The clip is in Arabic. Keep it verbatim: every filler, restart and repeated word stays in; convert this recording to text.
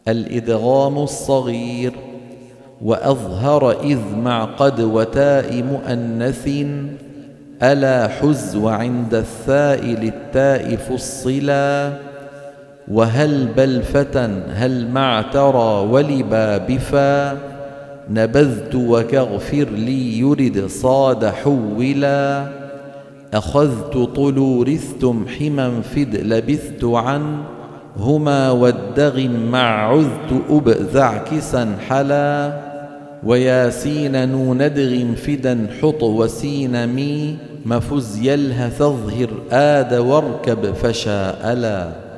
الإدغام الصغير. وأظهر إذ مع قد وتاء مؤنث ألا حز وعند الثاء للتاء فصلا. وهل بل فتى هل مع ترى ولبا بفا نبذت وكغفر لي يرد صاد حولا. أخذت طلورثتم حما فد لبثت عن هما والدغم مع عذت أبذع كسا حلا. وياسين نون ادغم فدا حط وسين مي مفز يلهث اظهر آد واركب فشاء لا.